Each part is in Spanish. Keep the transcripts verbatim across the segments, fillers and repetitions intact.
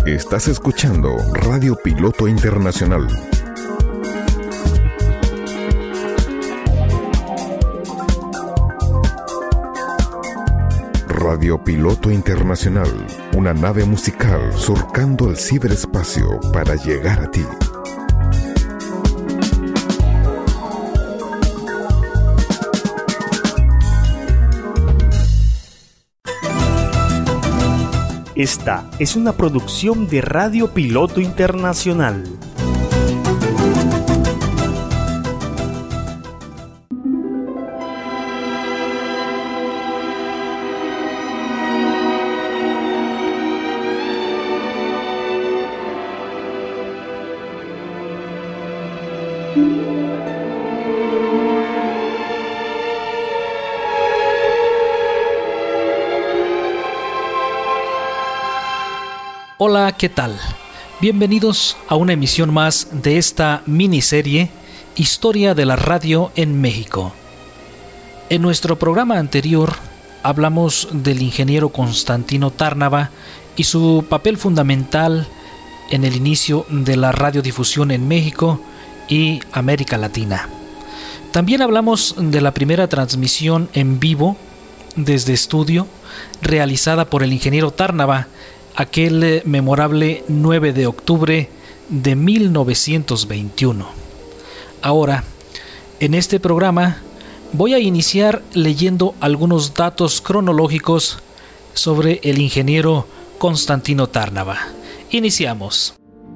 Estás escuchando Radio Piloto Internacional. Radio Piloto Internacional, una nave musical surcando el ciberespacio para llegar a ti. Esta es una producción de Radio Piloto Internacional. Hola, ¿qué tal? Bienvenidos a una emisión más de esta miniserie Historia de la Radio en México. En nuestro programa anterior hablamos del ingeniero Constantino Tárnava y su papel fundamental en el inicio de la radiodifusión en México y América Latina. También hablamos de la primera transmisión en vivo desde estudio realizada por el ingeniero Tárnava aquel memorable nueve de octubre de mil novecientos veintiuno. Ahora, en este programa voy a iniciar leyendo algunos datos cronológicos sobre el ingeniero Constantino Tárnava. Iniciamos.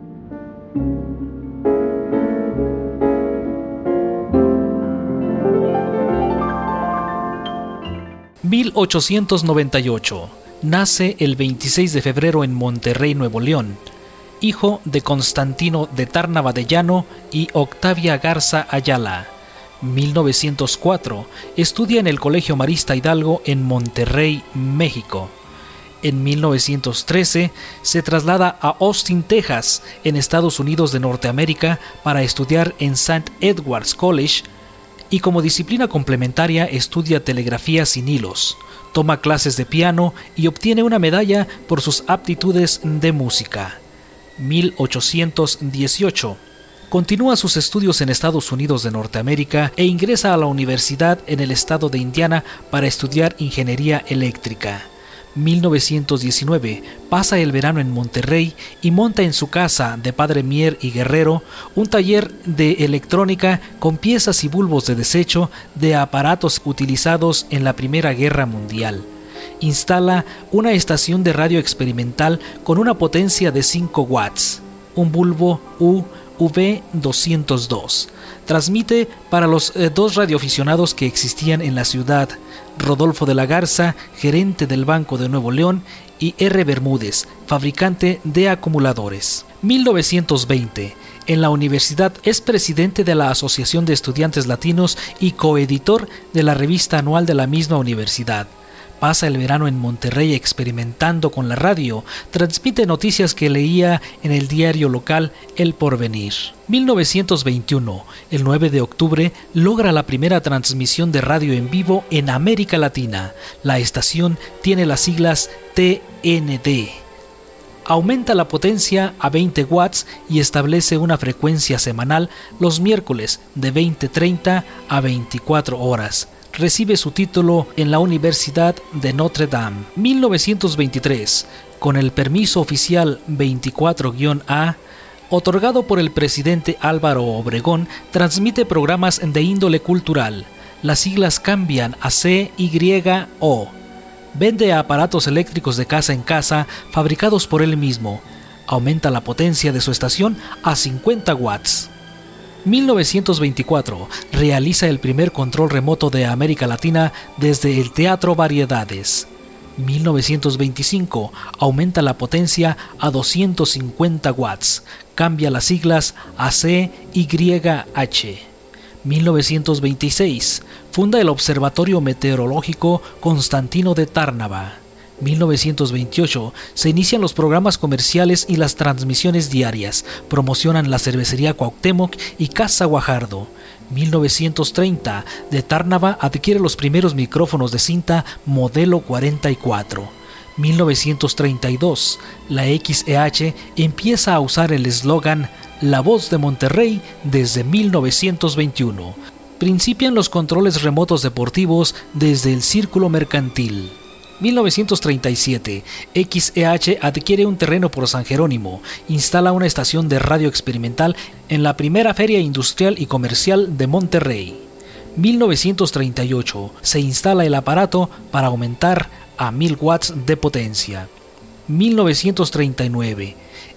mil ochocientos noventa y ocho. Nace el veintiséis de febrero en Monterrey, Nuevo León, hijo de Constantino de Tárnava de Llano y Octavia Garza Ayala. mil novecientos cuatro. Estudia en el Colegio Marista Hidalgo en Monterrey, México. En mil novecientos trece se traslada a Austin, Texas, en Estados Unidos de Norteamérica, para estudiar en Saint Edward's College y como disciplina complementaria estudia telegrafía sin hilos. Toma clases de piano y obtiene una medalla por sus aptitudes de música. mil ochocientos dieciocho. Continúa sus estudios en Estados Unidos de Norteamérica e ingresa a la universidad en el estado de Indiana para estudiar ingeniería eléctrica. mil novecientos diecinueve. Pasa el verano en Monterrey y monta en su casa de Padre Mier y Guerrero un taller de electrónica con piezas y bulbos de desecho de aparatos utilizados en la Primera Guerra Mundial. Instala una estación de radio experimental con una potencia de cinco watts, un bulbo U V doscientos dos. Transmite para los eh, dos radioaficionados que existían en la ciudad: Rodolfo de la Garza, gerente del Banco de Nuevo León, y R. Bermúdez, fabricante de acumuladores. mil novecientos veinte. En la universidad es presidente de la Asociación de Estudiantes Latinos y coeditor de la revista anual de la misma universidad. Pasa el verano en Monterrey experimentando con la radio. Transmite noticias que leía en el diario local El Porvenir. mil novecientos veintiuno. El nueve de octubre logra la primera transmisión de radio en vivo en América Latina. La estación tiene las siglas T N D. Aumenta la potencia a veinte watts y establece una frecuencia semanal los miércoles de veinte treinta a veinticuatro horas. Recibe su título en la Universidad de Notre Dame. mil novecientos veintitrés. Con el permiso oficial veinticuatro A, otorgado por el presidente Álvaro Obregón, transmite programas de índole cultural. Las siglas cambian a C Y O. Vende aparatos eléctricos de casa en casa fabricados por él mismo. Aumenta la potencia de su estación a cincuenta watts. mil novecientos veinticuatro. Realiza el primer control remoto de América Latina desde el Teatro Variedades. mil novecientos veinticinco. Aumenta la potencia a doscientos cincuenta watts. Cambia las siglas a C Y H. mil novecientos veintiséis. Funda el Observatorio Meteorológico Constantino de Tárnava. mil novecientos veintiocho. Se inician los programas comerciales y las transmisiones diarias. Promocionan la cervecería Cuauhtémoc y Casa Guajardo. mil novecientos treinta. De Tárnava adquiere los primeros micrófonos de cinta modelo cuarenta y cuatro. mil novecientos treinta y dos, la X E H empieza a usar el eslogan La Voz de Monterrey desde mil novecientos veintiuno. Principian los controles remotos deportivos desde el Círculo Mercantil. mil novecientos treinta y siete, X E H adquiere un terreno por San Jerónimo, instala una estación de radio experimental en la primera Feria Industrial y Comercial de Monterrey. mil novecientos treinta y ocho, se instala el aparato para aumentar a mil watts de potencia. mil novecientos treinta y nueve,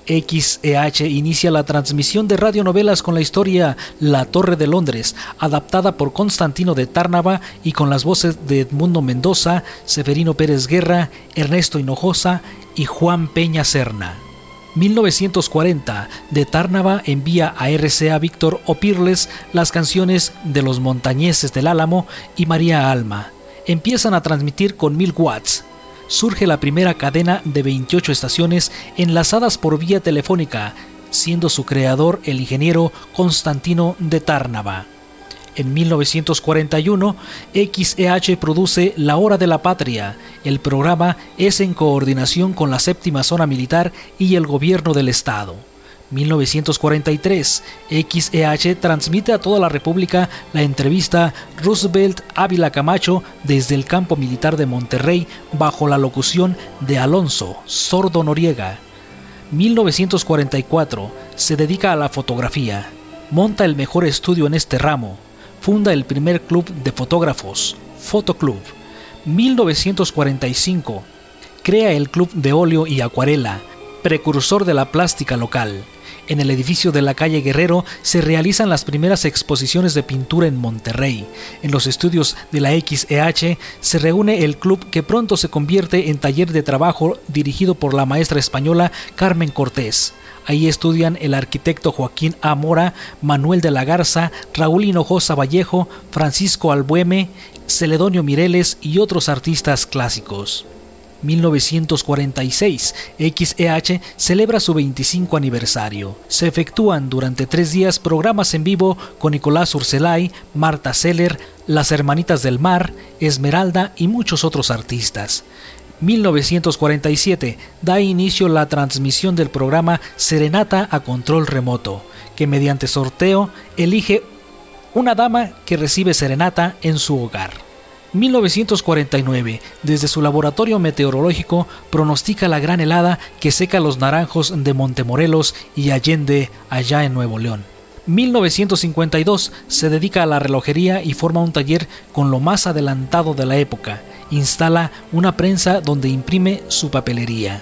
X E H inicia la transmisión de radionovelas con la historia La Torre de Londres, adaptada por Constantino de Tárnava y con las voces de Edmundo Mendoza, Severino Pérez Guerra, Ernesto Hinojosa y Juan Peña Serna. mil novecientos cuarenta, de Tárnava envía a R C A Víctor O'Pirles las canciones de Los Montañeses del Álamo y María Alma. Empiezan a transmitir con mil watts. Surge la primera cadena de veintiocho estaciones enlazadas por vía telefónica, siendo su creador el ingeniero Constantino de Tárnava. En mil novecientos cuarenta y uno, X E H produce La Hora de la Patria. El programa es en coordinación con la Séptima Zona Militar y el Gobierno del Estado. mil novecientos cuarenta y tres, X E H transmite a toda la República la entrevista Roosevelt Ávila Camacho desde el campo militar de Monterrey bajo la locución de Alonso Sordo Noriega. mil novecientos cuarenta y cuatro, se dedica a la fotografía, monta el mejor estudio en este ramo, funda el primer club de fotógrafos, Fotoclub. mil novecientos cuarenta y cinco, crea el Club de Óleo y Acuarela, precursor de la plástica local. En el edificio de la calle Guerrero se realizan las primeras exposiciones de pintura en Monterrey. En los estudios de la X E H se reúne el club que pronto se convierte en taller de trabajo dirigido por la maestra española Carmen Cortés. Ahí estudian el arquitecto Joaquín A. Mora, Manuel de la Garza, Raúl Hinojosa Vallejo, Francisco Albueme, Celedonio Mireles y otros artistas clásicos. mil novecientos cuarenta y seis, X E H celebra su veinticinco aniversario. Se efectúan durante tres días programas en vivo con Nicolás Urselay, Marta Seller, Las Hermanitas del Mar, Esmeralda y muchos otros artistas. mil novecientos cuarenta y siete, da inicio la transmisión del programa Serenata a Control Remoto, que mediante sorteo elige una dama que recibe serenata en su hogar. mil novecientos cuarenta y nueve, desde su laboratorio meteorológico, pronostica la gran helada que seca los naranjos de Montemorelos y Allende, allá en Nuevo León. mil novecientos cincuenta y dos, se dedica a la relojería y forma un taller con lo más adelantado de la época. Instala una prensa donde imprime su papelería.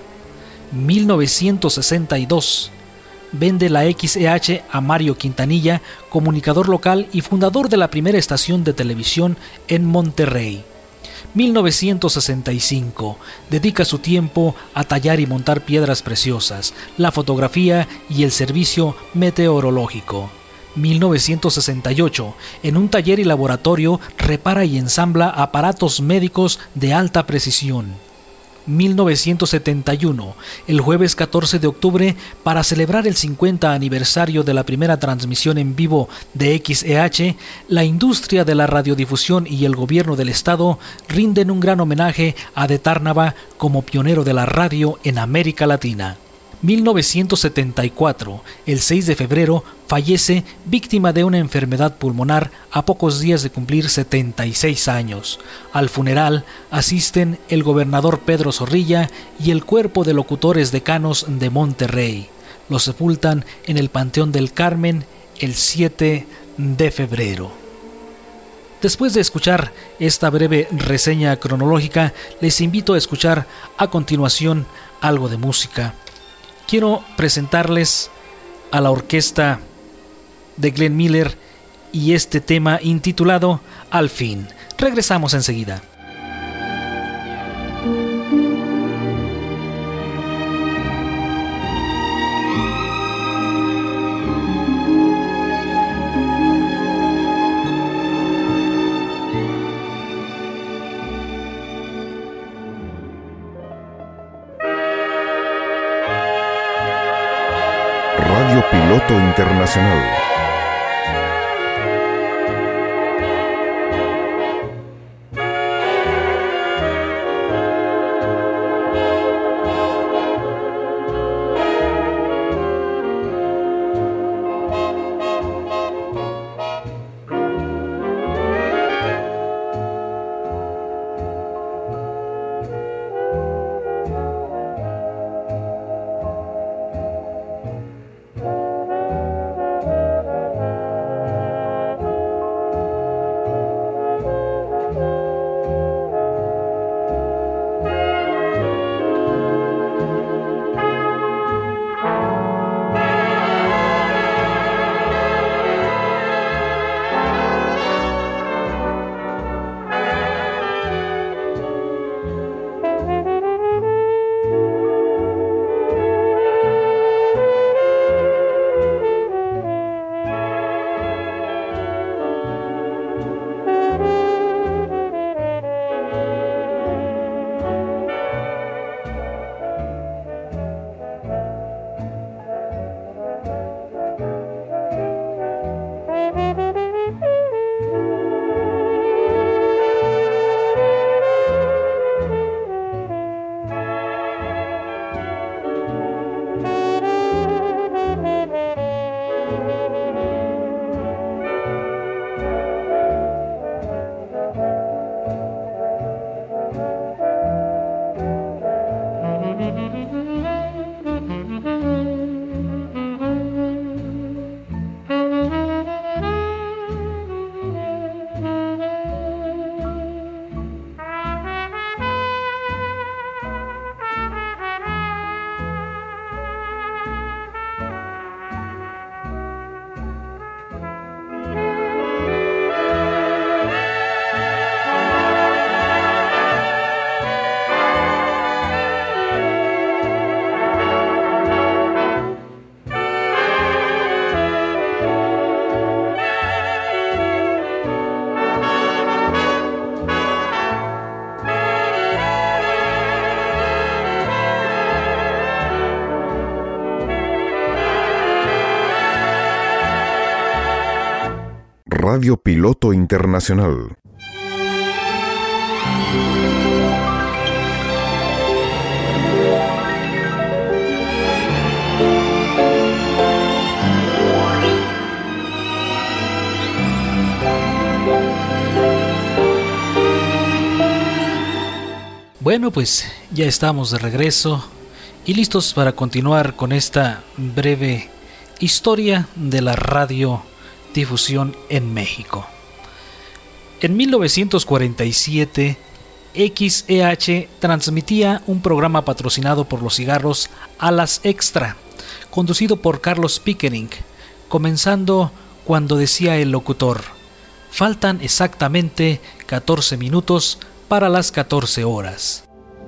mil novecientos sesenta y dos, vende la X E H a Mario Quintanilla, comunicador local y fundador de la primera estación de televisión en Monterrey. mil novecientos sesenta y cinco, dedica su tiempo a tallar y montar piedras preciosas, la fotografía y el servicio meteorológico. mil novecientos sesenta y ocho, en un taller y laboratorio repara y ensambla aparatos médicos de alta precisión. mil novecientos setenta y uno, el jueves catorce de octubre, para celebrar el cincuenta aniversario de la primera transmisión en vivo de X E H, la industria de la radiodifusión y el gobierno del estado rinden un gran homenaje a de Tárnava como pionero de la radio en América Latina. mil novecientos setenta y cuatro, el seis de febrero, fallece víctima de una enfermedad pulmonar a pocos días de cumplir setenta y seis años. Al funeral asisten el gobernador Pedro Zorrilla y el cuerpo de locutores decanos de Monterrey. Lo sepultan en el Panteón del Carmen el siete de febrero. Después de escuchar esta breve reseña cronológica, les invito a escuchar a continuación algo de música. Quiero presentarles a la orquesta de Glenn Miller y este tema intitulado Al fin. Regresamos enseguida. Radio Piloto Internacional. Radio Piloto Internacional. Bueno, pues ya estamos de regreso y listos para continuar con esta breve historia de la radiodifusión en México. En mil novecientos cuarenta y siete, X E H transmitía un programa patrocinado por los cigarros Alas Extra, conducido por Carlos Pickering, comenzando cuando decía el locutor: faltan exactamente catorce minutos para las catorce horas.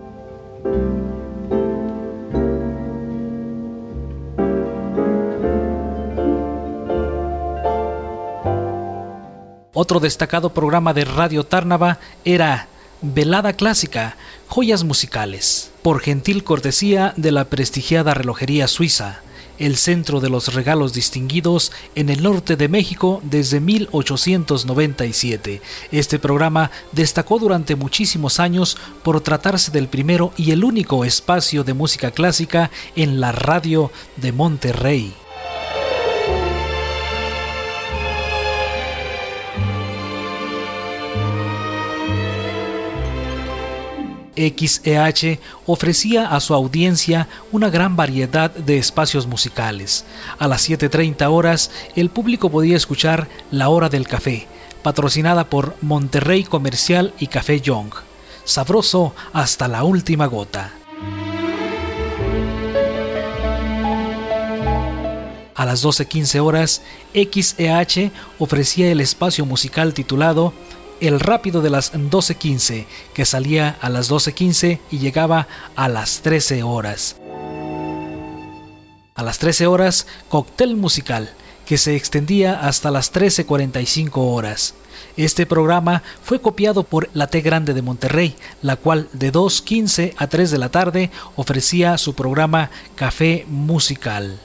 Otro destacado programa de Radio Tárnava era Velada Clásica, Joyas Musicales, por gentil cortesía de la prestigiada relojería suiza, el centro de los regalos distinguidos en el norte de México desde mil ochocientos noventa y siete. Este programa destacó durante muchísimos años por tratarse del primero y el único espacio de música clásica en la radio de Monterrey. X E H ofrecía a su audiencia una gran variedad de espacios musicales. A las siete treinta horas, el público podía escuchar La Hora del Café, patrocinada por Monterrey Comercial y Café Young. Sabroso hasta la última gota. A las doce quince horas, X E H ofrecía el espacio musical titulado El Rápido de las doce quince, que salía a las doce quince y llegaba a las trece horas. A las trece horas, Cóctel Musical, que se extendía hasta las trece cuarenta y cinco horas. Este programa fue copiado por la T Grande de Monterrey, la cual de dos quince a tres de la tarde ofrecía su programa Café Musical.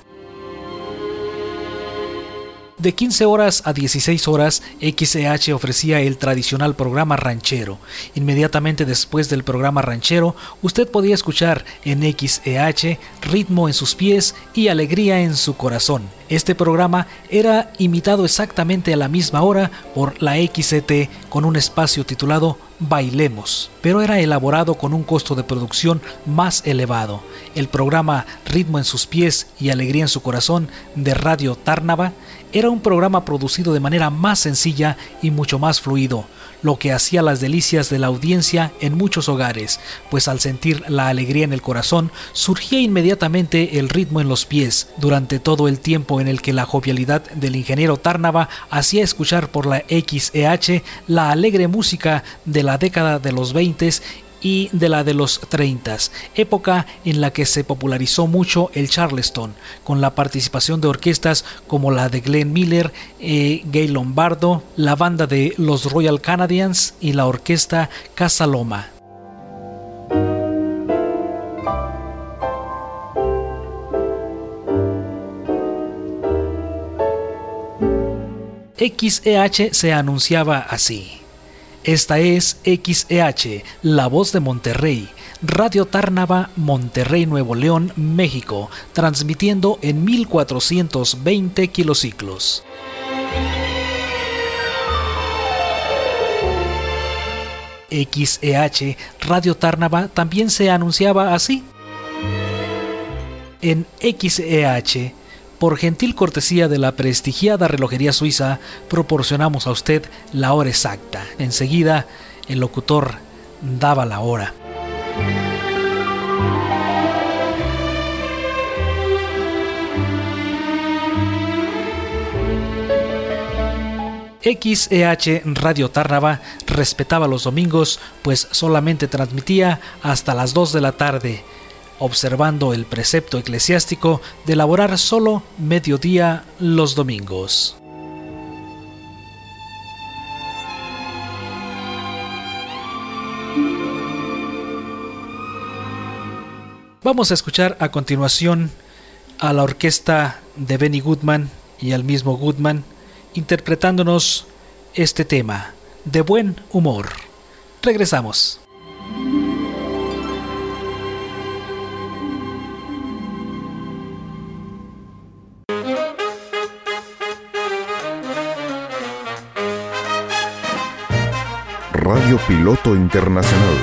De quince horas a dieciséis horas, X E H ofrecía el tradicional programa ranchero. Inmediatamente después del programa ranchero, usted podía escuchar en X E H Ritmo en sus pies y Alegría en su corazón. Este programa era imitado exactamente a la misma hora por la X C T con un espacio titulado Bailemos, pero era elaborado con un costo de producción más elevado. El programa Ritmo en sus pies y Alegría en su corazón de Radio Tárnava era un programa producido de manera más sencilla y mucho más fluido, lo que hacía las delicias de la audiencia en muchos hogares, pues al sentir la alegría en el corazón, surgía inmediatamente el ritmo en los pies, durante todo el tiempo en el que la jovialidad del ingeniero Tárnava hacía escuchar por la X E H la alegre música de la década de los veinte y de la de los treinta, época en la que se popularizó mucho el Charleston, con la participación de orquestas como la de Glenn Miller, eh, Gay Lombardo, la banda de los Royal Canadians y la orquesta Casa Loma. X E H se anunciaba así: esta es X E H, la voz de Monterrey, Radio Tárnava, Monterrey, Nuevo León, México, transmitiendo en mil cuatrocientos veinte kilociclos. X E H, Radio Tárnava, también se anunciaba así. En X E H, por gentil cortesía de la prestigiada relojería suiza, proporcionamos a usted la hora exacta. Enseguida, el locutor daba la hora. X E H Radio Tárnava respetaba los domingos, pues solamente transmitía hasta las dos de la tarde, observando el precepto eclesiástico de laborar solo mediodía los domingos. Vamos a escuchar a continuación a la orquesta de Benny Goodman y al mismo Goodman interpretándonos este tema, de buen humor. Regresamos. Radio Piloto Internacional.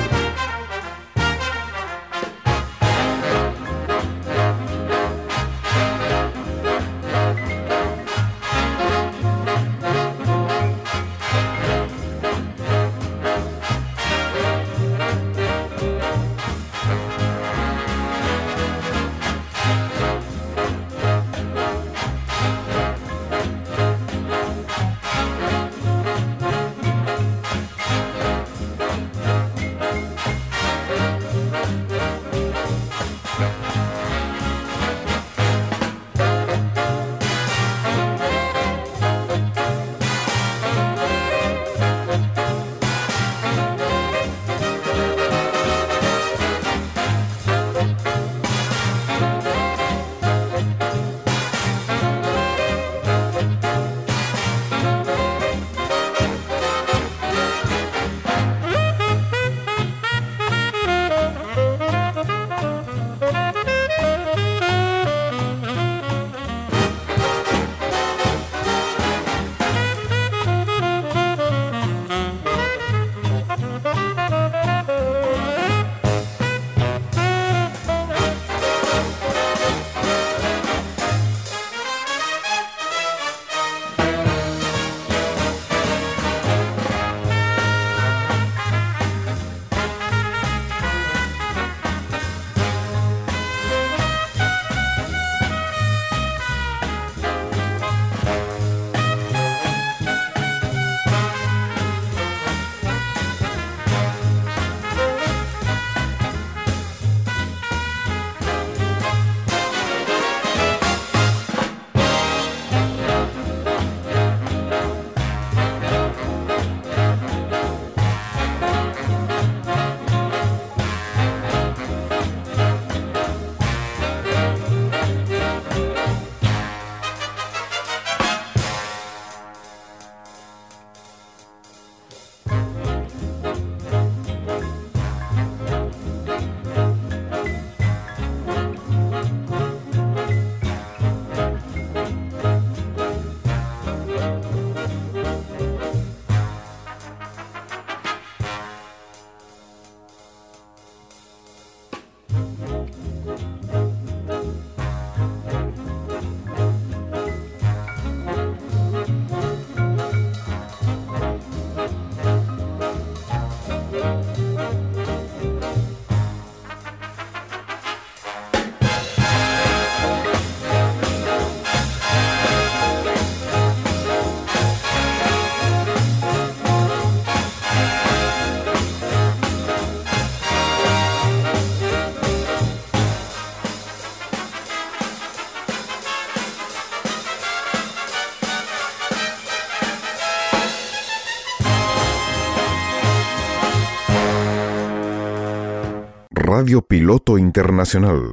Radio Piloto Internacional.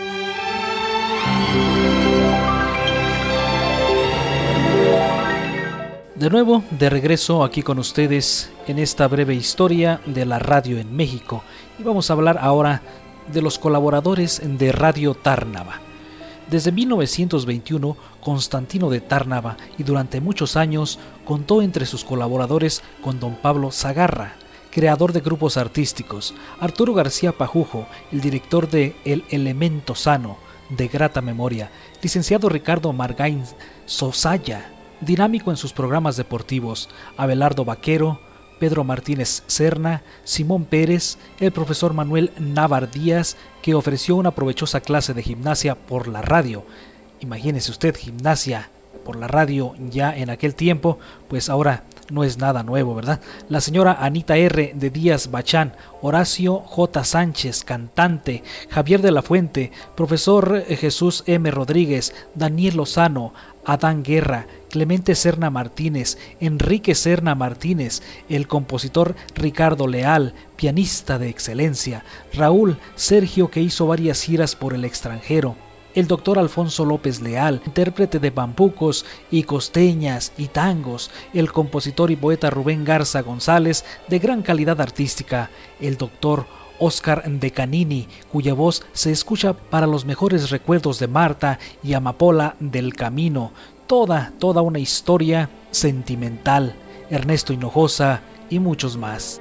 De nuevo, de regreso aquí con ustedes en esta breve historia de la radio en México. Y vamos a hablar ahora de los colaboradores de Radio Tárnava. Desde mil novecientos veintiuno, Constantino de Tárnava, y durante muchos años contó entre sus colaboradores con don Pablo Zagarra, creador de grupos artísticos, Arturo García Pajujo, el director de El Elemento Sano, de grata memoria, licenciado Ricardo Margain Sosaya, dinámico en sus programas deportivos, Abelardo Vaquero, Pedro Martínez Serna, Simón Pérez, el profesor Manuel Navar Díaz, que ofreció una provechosa clase de gimnasia por la radio. Imagínese usted, gimnasia por la radio ya en aquel tiempo, pues ahora no es nada nuevo, ¿verdad? La señora Anita R. de Díaz Bachán, Horacio J. Sánchez, cantante, Javier de la Fuente, profesor Jesús M. Rodríguez, Daniel Lozano, Adán Guerra, Clemente Serna Martínez, Enrique Serna Martínez, el compositor Ricardo Leal, pianista de excelencia, Raúl Sergio, que hizo varias giras por el extranjero, el doctor Alfonso López Leal, intérprete de bambucos y costeñas y tangos, el compositor y poeta Rubén Garza González, de gran calidad artística, el doctor Oscar Decanini, cuya voz se escucha para los mejores recuerdos de Marta y Amapola del Camino, toda, toda una historia sentimental, Ernesto Hinojosa y muchos más.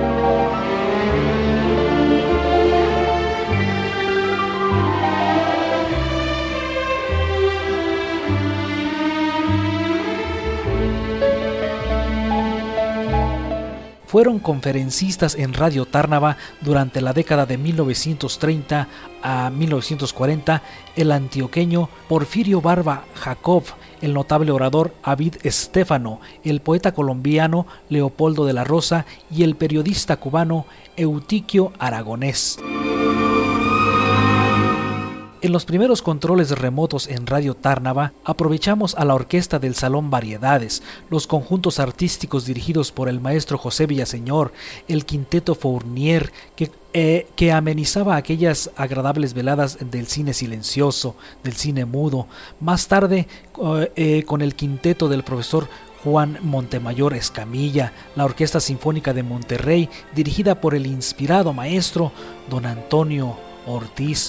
Fueron conferencistas en Radio Tárnava durante la década de mil novecientos treinta a mil novecientos cuarenta el antioqueño Porfirio Barba Jacob, el notable orador Avid Estéfano, el poeta colombiano Leopoldo de la Rosa y el periodista cubano Eutiquio Aragonés. En los primeros controles remotos en Radio Tárnava aprovechamos a la orquesta del Salón Variedades, los conjuntos artísticos dirigidos por el maestro José Villaseñor, el quinteto Fournier, que, eh, que amenizaba aquellas agradables veladas del cine silencioso, del cine mudo. Más tarde eh, con el quinteto del profesor Juan Montemayor Escamilla, la Orquesta Sinfónica de Monterrey, dirigida por el inspirado maestro don Antonio Ortiz.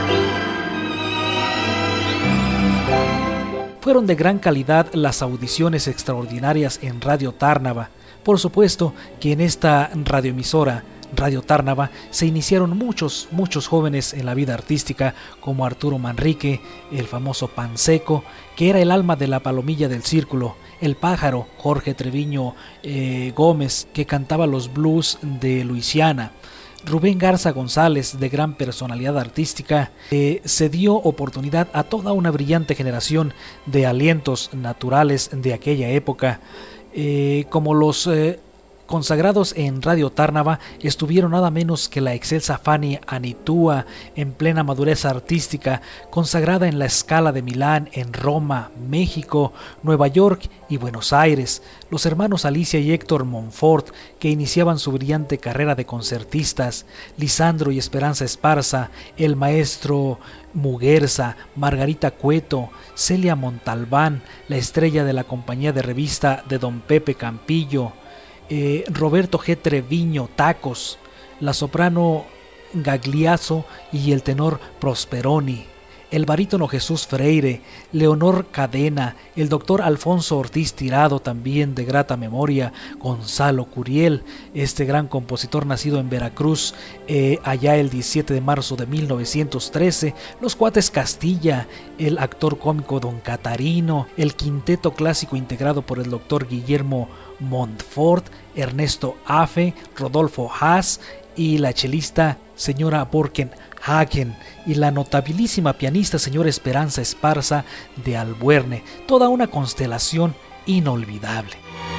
Fueron de gran calidad las audiciones extraordinarias en Radio Tárnava. Por supuesto que en esta radioemisora, Radio Tárnava, se iniciaron muchos, muchos jóvenes en la vida artística, como Arturo Manrique, el famoso Panseco, que era el alma de la palomilla del círculo, el pájaro, Jorge Treviño eh, Gómez, que cantaba los blues de Luisiana, Rubén Garza González, de gran personalidad artística, eh, se dio oportunidad a toda una brillante generación de alientos naturales de aquella época, eh, como los eh, consagrados en Radio Tárnava estuvieron nada menos que la excelsa Fanny Anitua, en plena madurez artística, consagrada en la Scala de Milán, en Roma, México, Nueva York y Buenos Aires, los hermanos Alicia y Héctor Monfort, que iniciaban su brillante carrera de concertistas, Lisandro y Esperanza Esparza, el maestro Muguerza, Margarita Cueto, Celia Montalbán, la estrella de la compañía de revista de don Pepe Campillo, Eh, Roberto G. Treviño Tacos, la soprano Gagliaso y el tenor Prosperoni, el barítono Jesús Freire, Leonor Cadena, el doctor Alfonso Ortiz Tirado, también de grata memoria, Gonzalo Curiel, este gran compositor nacido en Veracruz, eh, allá el diecisiete de marzo de mil novecientos trece, los Cuates Castilla, el actor cómico don Catarino, el quinteto clásico integrado por el doctor Guillermo Montfort, Ernesto Afe, Rodolfo Haas y la chelista señora Borken Hagen y la notabilísima pianista señora Esperanza Esparza de Albuerne, toda una constelación inolvidable.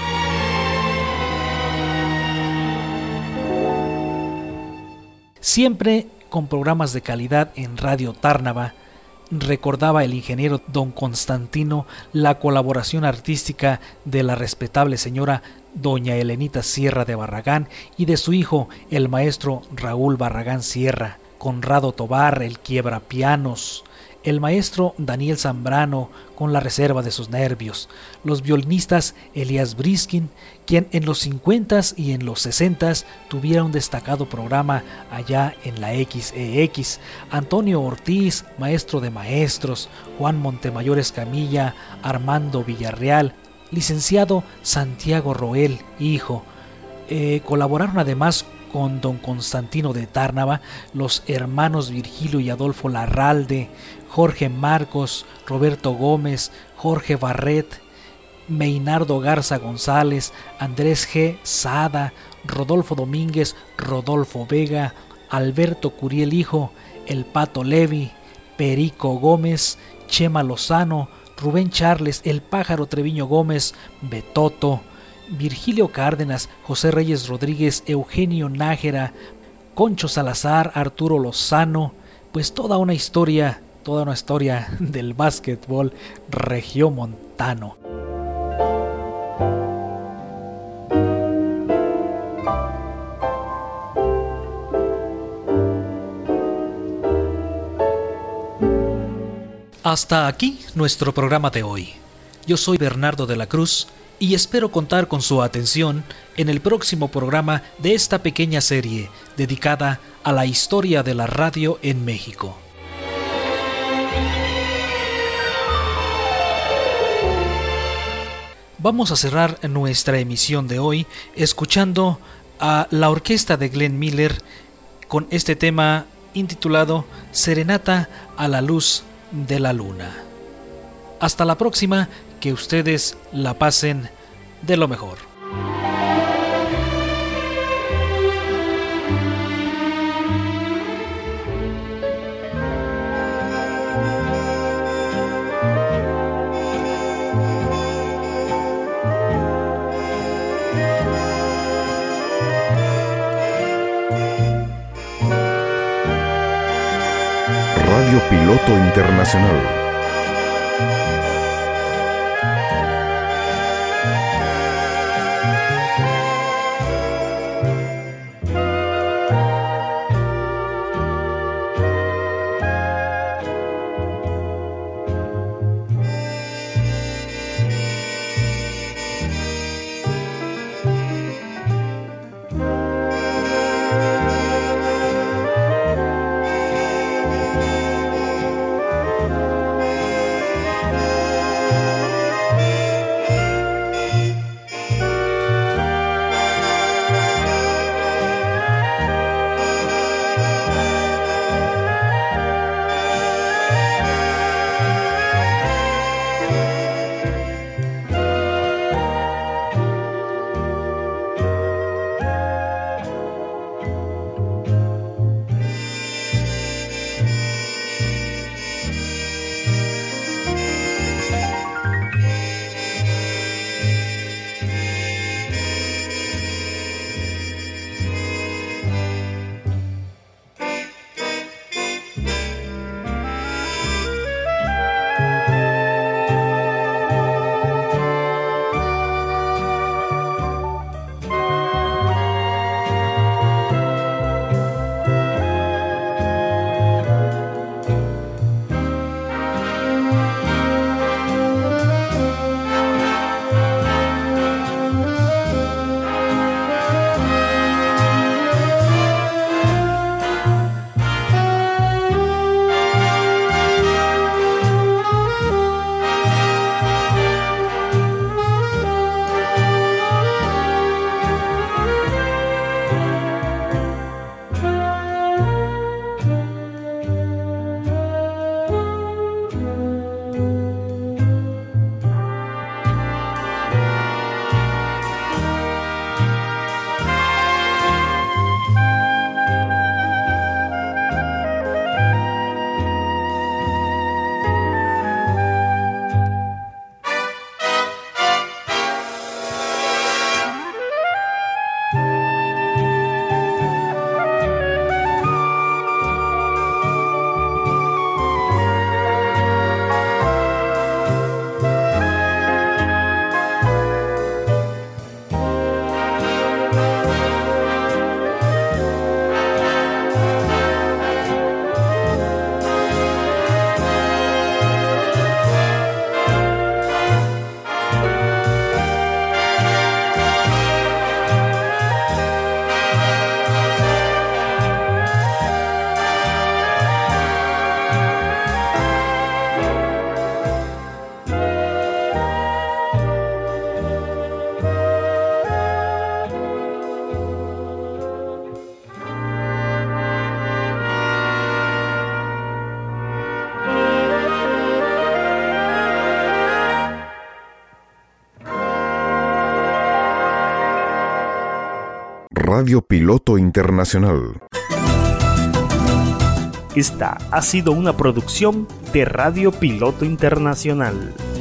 Siempre con programas de calidad en Radio Tárnava, recordaba el ingeniero don Constantino la colaboración artística de la respetable señora doña Elenita Sierra de Barragán y de su hijo el maestro Raúl Barragán Sierra, Conrado Tobar, el quiebrapianos, el maestro Daniel Zambrano con la reserva de sus nervios, los violinistas Elías Briskin, quien en los cincuentas y en los sesentas tuviera un destacado programa allá en la X E X, Antonio Ortiz, maestro de maestros, Juan Montemayor Escamilla, Armando Villarreal, licenciado Santiago Roel, hijo. Eh, colaboraron además con don Constantino de Tárnava, los hermanos Virgilio y Adolfo Larralde, Jorge Marcos, Roberto Gómez, Jorge Barret, Meinardo Garza González, Andrés G. Sada, Rodolfo Domínguez, Rodolfo Vega, Alberto Curiel hijo, el Pato Levi, Perico Gómez, Chema Lozano, Rubén Charles, el Pájaro Treviño Gómez, Betoto, Virgilio Cárdenas, José Reyes Rodríguez, Eugenio Nájera, Concho Salazar, Arturo Lozano, pues toda una historia, toda una historia del básquetbol regiomontano. Hasta aquí nuestro programa de hoy. Yo soy Bernardo de la Cruz y espero contar con su atención en el próximo programa de esta pequeña serie dedicada a la historia de la radio en México. Vamos a cerrar nuestra emisión de hoy escuchando a la orquesta de Glenn Miller con este tema intitulado Serenata a la luz de la luna. Hasta la próxima, que ustedes la pasen de lo mejor. Radio Piloto Internacional. Radio Piloto Internacional. Esta ha sido una producción de Radio Piloto Internacional.